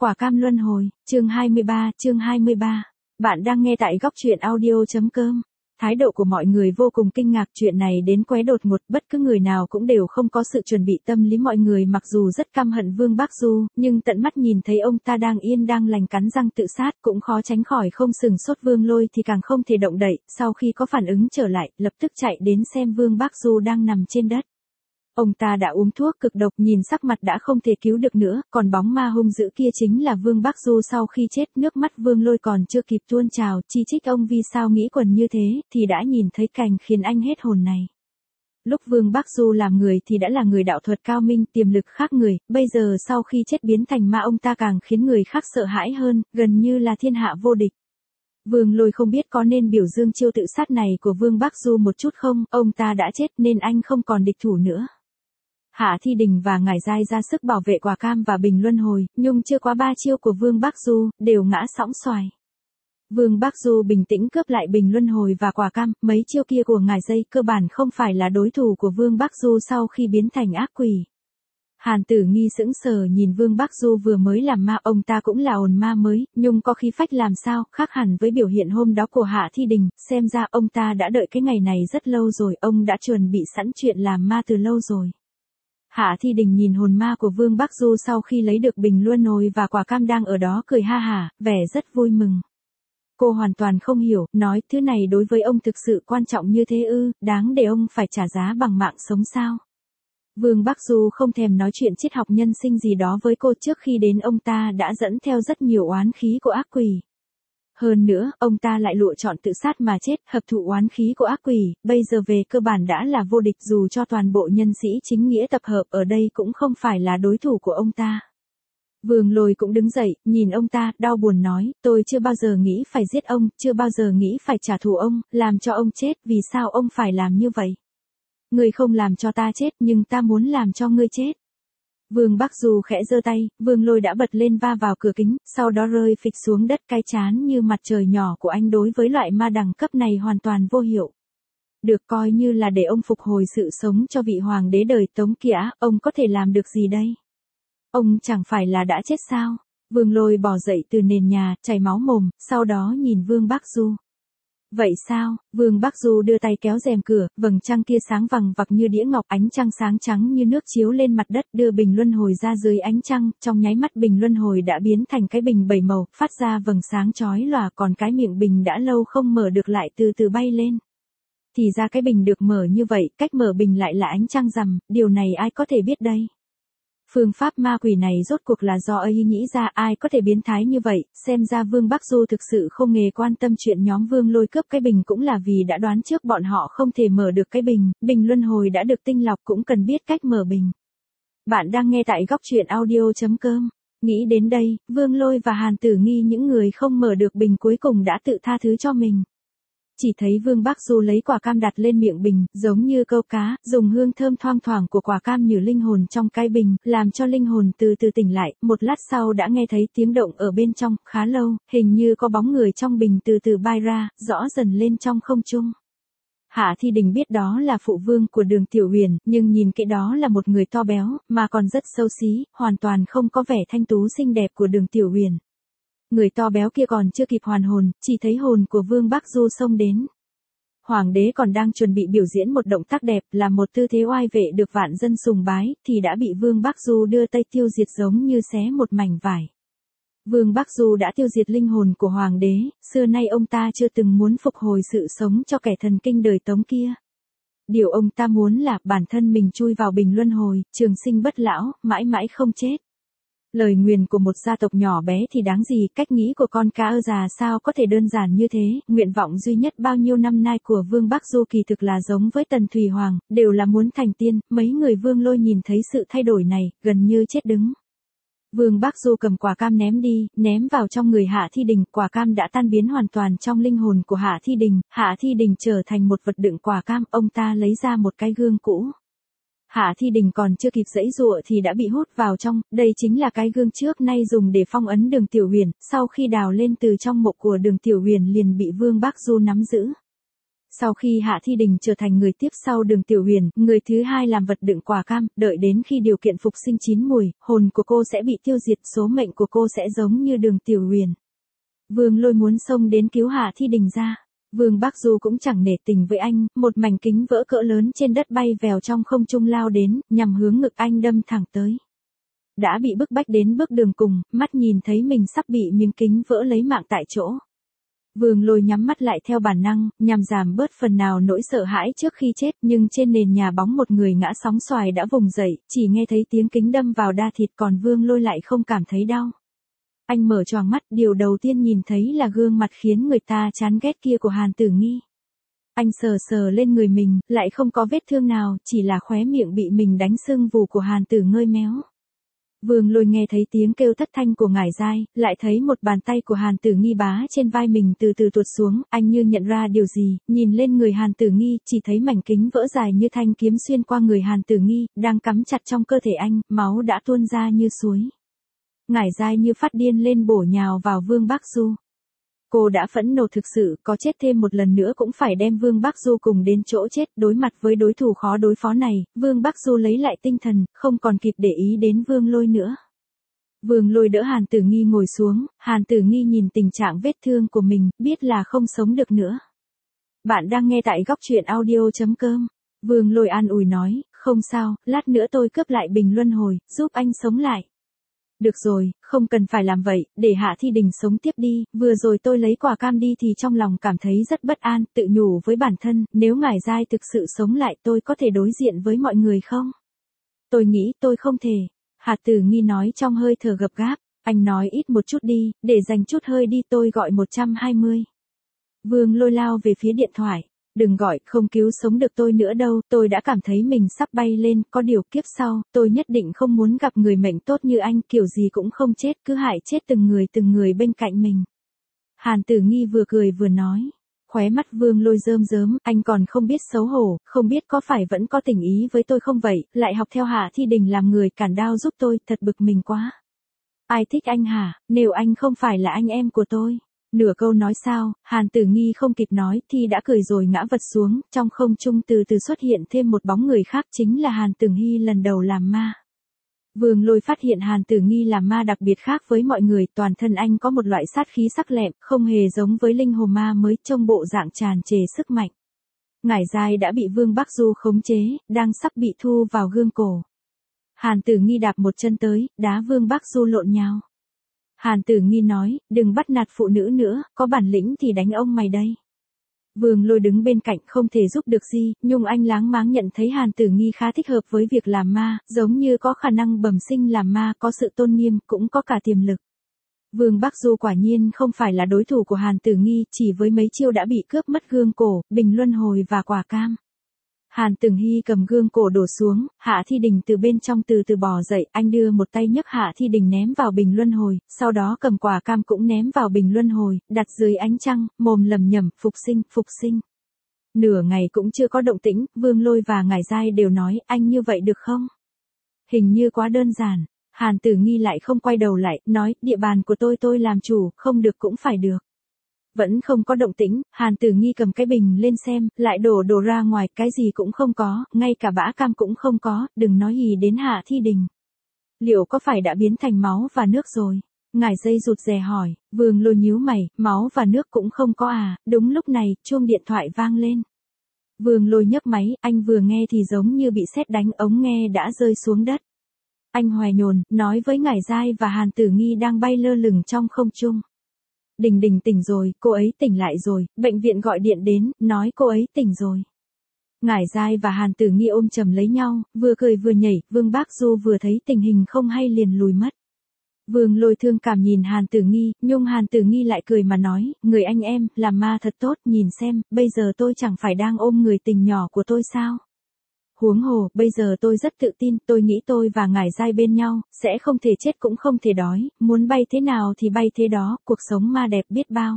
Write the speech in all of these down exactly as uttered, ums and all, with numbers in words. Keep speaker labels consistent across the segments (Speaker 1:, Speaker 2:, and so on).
Speaker 1: Quả cam luân hồi, chương hai mươi ba, chương hai mươi ba. Bạn đang nghe tại góc truyện audio.com. Thái độ của mọi người vô cùng kinh ngạc, chuyện này đến quái đột ngột, bất cứ người nào cũng đều không có sự chuẩn bị. Tâm lý mọi người mặc dù rất căm hận Vương Bác Du, nhưng tận mắt nhìn thấy ông ta đang yên đang lành cắn răng tự sát, cũng khó tránh khỏi không sừng sốt. Vương Lôi thì càng không thể động đậy, sau khi có phản ứng trở lại, lập tức chạy đến xem Vương Bác Du đang nằm trên đất. Ông ta đã uống thuốc cực độc, nhìn sắc mặt đã không thể cứu được nữa, còn bóng ma hung dữ kia chính là Vương Bác Du. Sau khi chết, nước mắt Vương Lôi còn chưa kịp tuôn trào, chi trích ông vì sao nghĩ quần như thế, thì đã nhìn thấy cảnh khiến anh hết hồn này. Lúc Vương Bác Du làm người thì đã là người đạo thuật cao minh, tiềm lực khác người, bây giờ sau khi chết biến thành ma, ông ta càng khiến người khác sợ hãi hơn, gần như là thiên hạ vô địch. Vương Lôi không biết có nên biểu dương chiêu tự sát này của Vương Bác Du một chút không, ông ta đã chết nên anh không còn địch thủ nữa. Hạ Thi Đình và Ngải Giai ra sức bảo vệ Quả Cam và Bình Luân Hồi, nhưng chưa quá ba chiêu của Vương Bác Du, đều ngã sõng xoài. Vương Bác Du bình tĩnh cướp lại Bình Luân Hồi và Quả Cam, mấy chiêu kia của Ngải Giai cơ bản không phải là đối thủ của Vương Bác Du sau khi biến thành ác quỷ. Hàn Tử Nghi sững sờ nhìn Vương Bác Du vừa mới làm ma, ông ta cũng là hồn ma mới, nhưng có khí phách làm sao, khác hẳn với biểu hiện hôm đó của Hạ Thi Đình, xem ra ông ta đã đợi cái ngày này rất lâu rồi, ông đã chuẩn bị sẵn chuyện làm ma từ lâu rồi. Hạ Thi Đình nhìn hồn ma của Vương Bác Du sau khi lấy được Bình Luân Hồi và Quả Cam đang ở đó cười ha hả, vẻ rất vui mừng. Cô hoàn toàn không hiểu, nói thứ này đối với ông thực sự quan trọng như thế ư, đáng để ông phải trả giá bằng mạng sống sao? Vương Bác Du không thèm nói chuyện triết học nhân sinh gì đó với cô, trước khi đến ông ta đã dẫn theo rất nhiều oán khí của ác quỷ. Hơn nữa, ông ta lại lựa chọn tự sát mà chết, hợp thụ oán khí của ác quỷ, bây giờ về cơ bản đã là vô địch, dù cho toàn bộ nhân sĩ chính nghĩa tập hợp ở đây cũng không phải là đối thủ của ông ta. Vương Lôi cũng đứng dậy, nhìn ông ta, đau buồn nói, tôi chưa bao giờ nghĩ phải giết ông, chưa bao giờ nghĩ phải trả thù ông, làm cho ông chết, vì sao ông phải làm như vậy? Ngươi không làm cho ta chết, nhưng ta muốn làm cho ngươi chết. Vương Bác Du khẽ giơ tay, Vương Lôi đã bật lên va vào cửa kính, sau đó rơi phịch xuống đất, cái chán như mặt trời nhỏ của anh đối với loại ma đẳng cấp này hoàn toàn vô hiệu. Được coi như là để ông phục hồi sự sống cho vị hoàng đế đời Tống kia, ông có thể làm được gì đây? Ông chẳng phải là đã chết sao? Vương Lôi bò dậy từ nền nhà, chảy máu mồm, sau đó nhìn Vương Bác Du. Vậy sao? Vương Bác Du đưa tay kéo rèm cửa, vầng trăng kia sáng vằng vặc như đĩa ngọc, ánh trăng sáng trắng như nước chiếu lên mặt đất, đưa Bình Luân Hồi ra dưới ánh trăng, trong nháy mắt Bình Luân Hồi đã biến thành cái bình bảy màu, phát ra vầng sáng chói lòa, còn cái miệng bình đã lâu không mở được lại từ từ bay lên. Thì ra cái bình được mở như vậy, cách mở bình lại là ánh trăng rằm, điều này ai có thể biết đây? Phương pháp ma quỷ này rốt cuộc là do ấy nghĩ ra, ai có thể biến thái như vậy, xem ra Vương Bác Du thực sự không hề quan tâm chuyện nhóm Vương Lôi cướp cái bình, cũng là vì đã đoán trước bọn họ không thể mở được cái bình, Bình Luân Hồi đã được tinh lọc cũng cần biết cách mở bình. Bạn đang nghe tại góc truyện audio.com. Nghĩ đến đây, Vương Lôi và Hàn Tử Nghi, những người không mở được bình cuối cùng đã tự tha thứ cho mình. Chỉ thấy Vương Bác Du lấy Quả Cam đặt lên miệng bình, giống như câu cá, dùng hương thơm thoang thoảng của Quả Cam nhử linh hồn trong cái bình, làm cho linh hồn từ từ tỉnh lại, một lát sau đã nghe thấy tiếng động ở bên trong, khá lâu, hình như có bóng người trong bình từ từ bay ra, rõ dần lên trong không trung. Hạ Thi Đình biết đó là phụ vương của Đường Tiểu Huyền, nhưng nhìn kỹ đó là một người to béo, mà còn rất xấu xí, hoàn toàn không có vẻ thanh tú xinh đẹp của Đường Tiểu Huyền. Người to béo kia còn chưa kịp hoàn hồn, chỉ thấy hồn của Vương Bác Du xông đến. Hoàng đế còn đang chuẩn bị biểu diễn một động tác đẹp, là một tư thế oai vệ được vạn dân sùng bái, thì đã bị Vương Bác Du đưa tay tiêu diệt giống như xé một mảnh vải. Vương Bác Du đã tiêu diệt linh hồn của hoàng đế, xưa nay ông ta chưa từng muốn phục hồi sự sống cho kẻ thần kinh đời Tống kia. Điều ông ta muốn là bản thân mình chui vào bình luân hồi, trường sinh bất lão, mãi mãi không chết. Lời nguyền của một gia tộc nhỏ bé thì đáng gì, cách nghĩ của con cá ơ già sao có thể đơn giản như thế, nguyện vọng duy nhất bao nhiêu năm nay của Vương Bác Du kỳ thực là giống với Tần Thủy Hoàng, đều là muốn thành tiên, mấy người Vương Lôi nhìn thấy sự thay đổi này, gần như chết đứng. Vương Bác Du cầm Quả Cam ném đi, ném vào trong người Hạ Thi Đình, Quả Cam đã tan biến hoàn toàn trong linh hồn của Hạ Thi Đình, Hạ Thi Đình trở thành một vật đựng Quả Cam, ông ta lấy ra một cái gương cũ. Hạ Thi Đình còn chưa kịp giãy giụa thì đã bị hút vào trong, đây chính là cái gương trước nay dùng để phong ấn Đường Tiểu Huyền, sau khi đào lên từ trong mộ của Đường Tiểu Huyền liền bị Vương Bác Du nắm giữ. Sau khi Hạ Thi Đình trở thành người tiếp sau Đường Tiểu Huyền, người thứ hai làm vật đựng quả cam, đợi đến khi điều kiện phục sinh chín mùi, hồn của cô sẽ bị tiêu diệt, số mệnh của cô sẽ giống như Đường Tiểu Huyền. Vương Lôi muốn xông đến cứu Hạ Thi Đình ra. Vương Bác Du cũng chẳng nể tình với anh, một mảnh kính vỡ cỡ lớn trên đất bay vèo trong không trung lao đến, nhằm hướng ngực anh đâm thẳng tới. Đã bị bức bách đến bước đường cùng, mắt nhìn thấy mình sắp bị miếng kính vỡ lấy mạng tại chỗ. Vương Lôi nhắm mắt lại theo bản năng, nhằm giảm bớt phần nào nỗi sợ hãi trước khi chết, nhưng trên nền nhà bóng một người ngã sóng xoài đã vùng dậy, chỉ nghe thấy tiếng kính đâm vào da thịt, còn Vương Lôi lại không cảm thấy đau. Anh mở choàng mắt, điều đầu tiên nhìn thấy là gương mặt khiến người ta chán ghét kia của Hàn Tử Nghi. Anh sờ sờ lên người mình, lại không có vết thương nào, chỉ là khóe miệng bị mình đánh sưng vù của Hàn Tử ngơi méo. Vương Lôi nghe thấy tiếng kêu thất thanh của Ngải Giai, lại thấy một bàn tay của Hàn Tử Nghi bá trên vai mình từ từ tuột xuống, anh như nhận ra điều gì, nhìn lên người Hàn Tử Nghi, chỉ thấy mảnh kính vỡ dài như thanh kiếm xuyên qua người Hàn Tử Nghi, đang cắm chặt trong cơ thể anh, máu đã tuôn ra như suối. Ngải Giai như phát điên lên bổ nhào vào Vương Bác Du. Cô đã phẫn nộ thực sự, có chết thêm một lần nữa cũng phải đem Vương Bác Du cùng đến chỗ chết. Đối mặt với đối thủ khó đối phó này, Vương Bác Du lấy lại tinh thần, không còn kịp để ý đến Vương Lôi nữa. Vương Lôi đỡ Hàn Tử Nghi ngồi xuống, Hàn Tử Nghi nhìn tình trạng vết thương của mình, biết là không sống được nữa. Bạn đang nghe tại góc truyện audio chấm com. Vương Lôi an ủi nói, không sao, lát nữa tôi cướp lại bình luân hồi, giúp anh sống lại. Được rồi, không cần phải làm vậy, để Hạ Thi Đình sống tiếp đi, vừa rồi tôi lấy quả cam đi thì trong lòng cảm thấy rất bất an, tự nhủ với bản thân, nếu Ngải Giai thực sự sống lại tôi có thể đối diện với mọi người không? Tôi nghĩ tôi không thể. Hạ Tử Nghi nói trong hơi thở gấp gáp, anh nói ít một chút đi, để dành chút hơi đi, tôi gọi một trăm hai mươi. Vương Lôi lao về phía điện thoại. Đừng gọi, không cứu sống được tôi nữa đâu, tôi đã cảm thấy mình sắp bay lên, có điều kiếp sau, tôi nhất định không muốn gặp người mệnh tốt như anh, kiểu gì cũng không chết, cứ hại chết từng người từng người bên cạnh mình. Hàn Tử Nghi vừa cười vừa nói, khóe mắt Vương Lôi rơm rớm, anh còn không biết xấu hổ, không biết có phải vẫn có tình ý với tôi không vậy, lại học theo Hạ Thi Đình làm người cản đao giúp tôi, thật bực mình quá. Ai thích anh hả, nếu anh không phải là anh em của tôi. Nửa câu nói sao, Hàn Tử Nghi không kịp nói thì đã cười rồi ngã vật xuống, trong không trung từ từ xuất hiện thêm một bóng người khác, chính là Hàn Tử Nghi lần đầu làm ma. Vương Lôi phát hiện Hàn Tử Nghi làm ma đặc biệt khác với mọi người, toàn thân anh có một loại sát khí sắc lẹm, không hề giống với linh hồn ma mới, trông bộ dạng tràn trề sức mạnh. Ngải Giai đã bị Vương Bác Du khống chế, đang sắp bị thu vào gương cổ. Hàn Tử Nghi đạp một chân tới, đá Vương Bác Du lộn nhào. Hàn Tử Nghi nói, đừng bắt nạt phụ nữ nữa, có bản lĩnh thì đánh ông mày đây. Vương Lôi đứng bên cạnh không thể giúp được gì, nhưng anh láng máng nhận thấy Hàn Tử Nghi khá thích hợp với việc làm ma, giống như có khả năng bẩm sinh làm ma, có sự tôn nghiêm, cũng có cả tiềm lực. Vương Bác Du quả nhiên không phải là đối thủ của Hàn Tử Nghi, chỉ với mấy chiêu đã bị cướp mất gương cổ, bình luân hồi và quả cam. Hàn Tử Nghi cầm gương cổ đổ xuống, Hạ Thi Đình từ bên trong từ từ bò dậy, anh đưa một tay nhấc Hạ Thi Đình ném vào bình luân hồi, sau đó cầm quả cam cũng ném vào bình luân hồi, đặt dưới ánh trăng, mồm lẩm nhẩm, phục sinh, phục sinh. Nửa ngày cũng chưa có động tĩnh, Vương Lôi và Ngải Giai đều nói, anh như vậy được không? Hình như quá đơn giản. Hàn Tử Nghi lại không quay đầu lại, nói, địa bàn của tôi tôi làm chủ, không được cũng phải được. Vẫn không có động tĩnh, Hàn Tử Nghi cầm cái bình lên xem, lại đổ đổ ra ngoài, cái gì cũng không có, ngay cả bã cam cũng không có, đừng nói gì đến Hạ Thi Đình. Liệu có phải đã biến thành máu và nước rồi? Ngải Giai rụt rè hỏi. Vương Lôi nhíu mày, máu và nước cũng không có à? Đúng lúc này, chuông điện thoại vang lên. Vương Lôi nhấc máy, anh vừa nghe thì giống như bị sét đánh, ống nghe đã rơi xuống đất. Anh hoài nhồn, nói với Ngải Giai và Hàn Tử Nghi đang bay lơ lửng trong không trung. Đình Đình tỉnh rồi, cô ấy tỉnh lại rồi, bệnh viện gọi điện đến, nói cô ấy tỉnh rồi. Ngải Giai và Hàn Tử Nghi ôm chầm lấy nhau, vừa cười vừa nhảy, Vương Bác Du vừa thấy tình hình không hay liền lùi mất. Vương Lôi thương cảm nhìn Hàn Tử Nghi, nhưng Hàn Tử Nghi lại cười mà nói, người anh em, làm ma thật tốt, nhìn xem, bây giờ tôi chẳng phải đang ôm người tình nhỏ của tôi sao? Huống hồ, bây giờ tôi rất tự tin, tôi nghĩ tôi và Ngải Giai bên nhau, sẽ không thể chết cũng không thể đói, muốn bay thế nào thì bay thế đó, cuộc sống ma đẹp biết bao.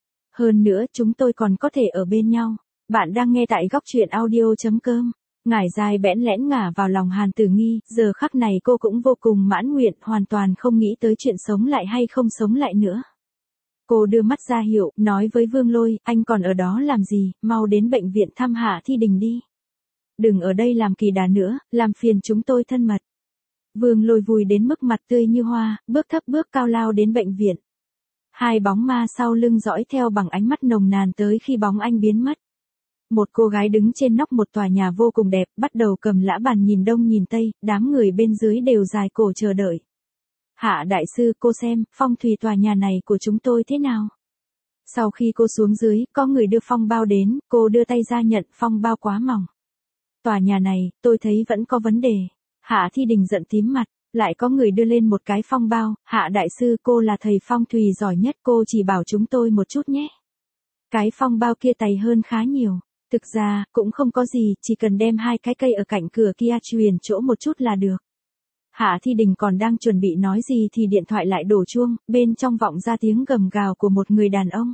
Speaker 1: Hơn nữa, chúng tôi còn có thể ở bên nhau. Bạn đang nghe tại góc truyện audio chấm com. Ngải Giai bẽn lẽn ngả vào lòng Hàn Tử Nghi, giờ khắc này cô cũng vô cùng mãn nguyện, hoàn toàn không nghĩ tới chuyện sống lại hay không sống lại nữa. Cô đưa mắt ra hiệu, nói với Vương Lôi, anh còn ở đó làm gì, mau đến bệnh viện thăm Hạ Thi Đình đi. Đừng ở đây làm kỳ đà nữa, làm phiền chúng tôi thân mật. Vương Lôi vui đến mức mặt tươi như hoa, bước thấp bước cao lao đến bệnh viện. Hai bóng ma sau lưng dõi theo bằng ánh mắt nồng nàn tới khi bóng anh biến mất. Một cô gái đứng trên nóc một tòa nhà vô cùng đẹp, bắt đầu cầm lã bàn nhìn đông nhìn tây, đám người bên dưới đều dài cổ chờ đợi. Hạ đại sư, cô xem, phong thủy tòa nhà này của chúng tôi thế nào? Sau khi cô xuống dưới, có người đưa phong bao đến, cô đưa tay ra nhận, phong bao quá mỏng. Tòa nhà này, tôi thấy vẫn có vấn đề. Hạ Thi Đình giận tím mặt, lại có người đưa lên một cái phong bao, Hạ đại sư, cô là thầy phong thủy giỏi nhất, cô chỉ bảo chúng tôi một chút nhé. Cái phong bao kia tày hơn khá nhiều. Thực ra, cũng không có gì, chỉ cần đem hai cái cây ở cạnh cửa kia truyền chỗ một chút là được. Hạ Thi Đình còn đang chuẩn bị nói gì thì điện thoại lại đổ chuông, bên trong vọng ra tiếng gầm gào của một người đàn ông.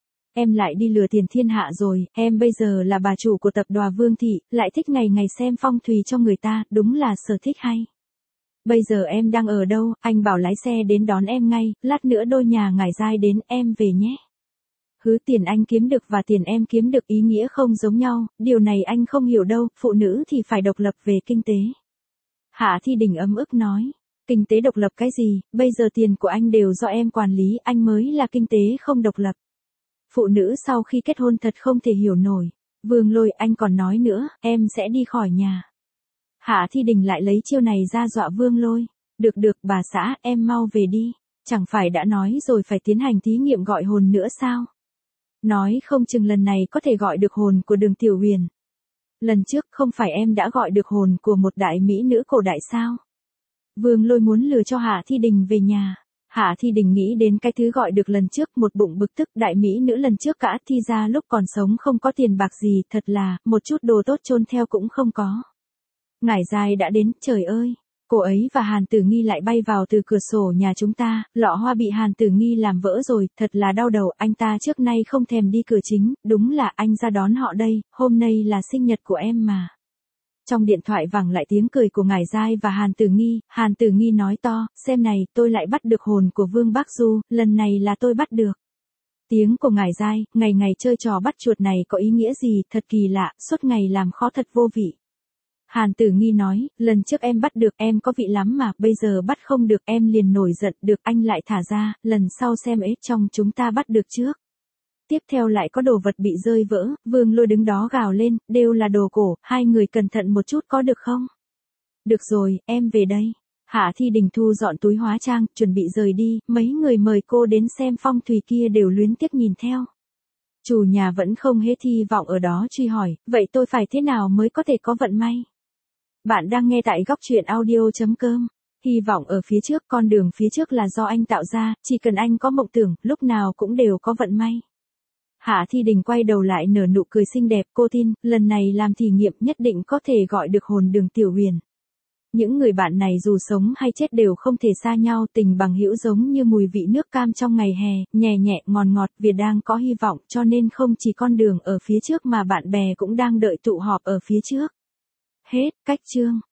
Speaker 1: Em lại đi lừa tiền thiên hạ rồi, em bây giờ là bà chủ của tập đoàn Vương Thị, lại thích ngày ngày xem phong thủy cho người ta, đúng là sở thích hay. Bây giờ em đang ở đâu, anh bảo lái xe đến đón em ngay, lát nữa đôi nhà ngải giai đến, em về nhé. Hứ, tiền anh kiếm được và tiền em kiếm được ý nghĩa không giống nhau, điều này anh không hiểu đâu, phụ nữ thì phải độc lập về kinh tế. Hạ Thi Đình ấm ức nói, kinh tế độc lập cái gì, bây giờ tiền của anh đều do em quản lý, anh mới là kinh tế không độc lập. Phụ nữ sau khi kết hôn thật không thể hiểu nổi. Vương Lôi, anh còn nói nữa, em sẽ đi khỏi nhà. Hạ Thi Đình lại lấy chiêu này ra dọa Vương Lôi. Được được, bà xã, em mau về đi. Chẳng phải đã nói rồi phải tiến hành thí nghiệm gọi hồn nữa sao? Nói không chừng lần này có thể gọi được hồn của Đường Tiểu Huyền. Lần trước không phải em đã gọi được hồn của một đại mỹ nữ cổ đại sao? Vương Lôi muốn lừa cho Hạ Thi Đình về nhà. Hạ Thi Đình nghĩ đến cái thứ gọi được lần trước, một bụng bực tức, đại mỹ nữ lần trước cả Thi ra lúc còn sống không có tiền bạc gì, thật là, một chút đồ tốt chôn theo cũng không có. Ngải giai đã đến, trời ơi, cô ấy và Hàn Tử Nghi lại bay vào từ cửa sổ nhà chúng ta, lọ hoa bị Hàn Tử Nghi làm vỡ rồi, thật là đau đầu, anh ta trước nay không thèm đi cửa chính, đúng là anh ra đón họ đây, hôm nay là sinh nhật của em mà. Trong điện thoại vẳng lại tiếng cười của Ngải Giai và Hàn Tử Nghi, Hàn Tử Nghi nói to, xem này, tôi lại bắt được hồn của Vương Bác Du, lần này là tôi bắt được. Tiếng của Ngải Giai, ngày ngày chơi trò bắt chuột này có ý nghĩa gì, thật kỳ lạ, suốt ngày làm khó thật vô vị. Hàn Tử Nghi nói, lần trước em bắt được, em có vị lắm mà, bây giờ bắt không được, em liền nổi giận, được anh lại thả ra, lần sau xem ấy trong chúng ta bắt được trước. Tiếp theo lại có đồ vật bị rơi vỡ, Vương Lôi đứng đó gào lên, đều là đồ cổ, hai người cẩn thận một chút có được không? Được rồi, em về đây. Hạ Thi Đình thu dọn túi hóa trang, chuẩn bị rời đi, mấy người mời cô đến xem phong thủy kia đều luyến tiếc nhìn theo. Chủ nhà vẫn không hết hy vọng ở đó truy hỏi, vậy tôi phải thế nào mới có thể có vận may? Bạn đang nghe tại góc truyện audio chấm com. Hy vọng ở phía trước, con đường phía trước là do anh tạo ra, chỉ cần anh có mộng tưởng, lúc nào cũng đều có vận may. Hạ Thi Đình quay đầu lại nở nụ cười xinh đẹp, cô tin, lần này làm thí nghiệm nhất định có thể gọi được hồn Đường Tiểu Huyền. Những người bạn này dù sống hay chết đều không thể xa nhau, tình bằng hữu giống như mùi vị nước cam trong ngày hè, nhẹ nhẹ, ngọt ngọt, vì đang có hy vọng cho nên không chỉ con đường ở phía trước mà bạn bè cũng đang đợi tụ họp ở phía trước. Hết, cách chương.